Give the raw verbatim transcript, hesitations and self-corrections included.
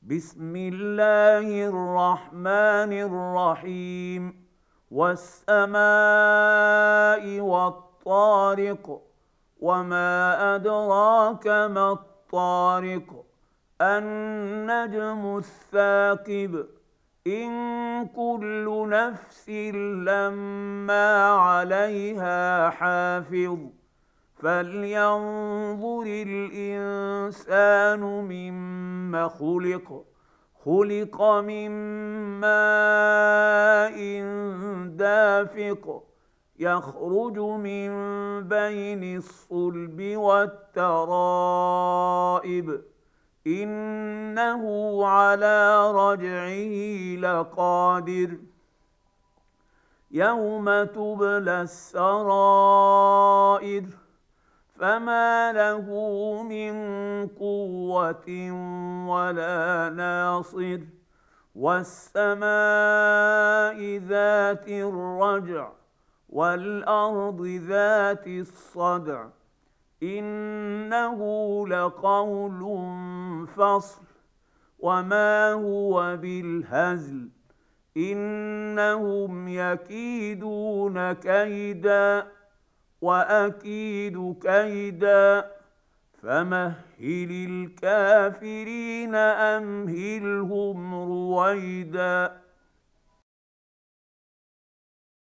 بسم الله الرحمن الرحيم. والسماء والطارق، وما أدراك ما الطارق. النجم الثاقب. إن كل نفس لما عليها حافظ. فلينظر الإنسان مما خلق. خلق من ماء دافق، يخرج من بين الصلب والترائب. إنه على رجعه لقادر. يوم تبلى السرائر، فما له من قوة ولا ناصر. والسماء ذات الرجع، والأرض ذات الصدع. إنه لقول فصل، وما هو بالهزل. إنهم يكيدون كيدا، وأكيد كيدا. فمهل الكافرين أمهلهم رويدا.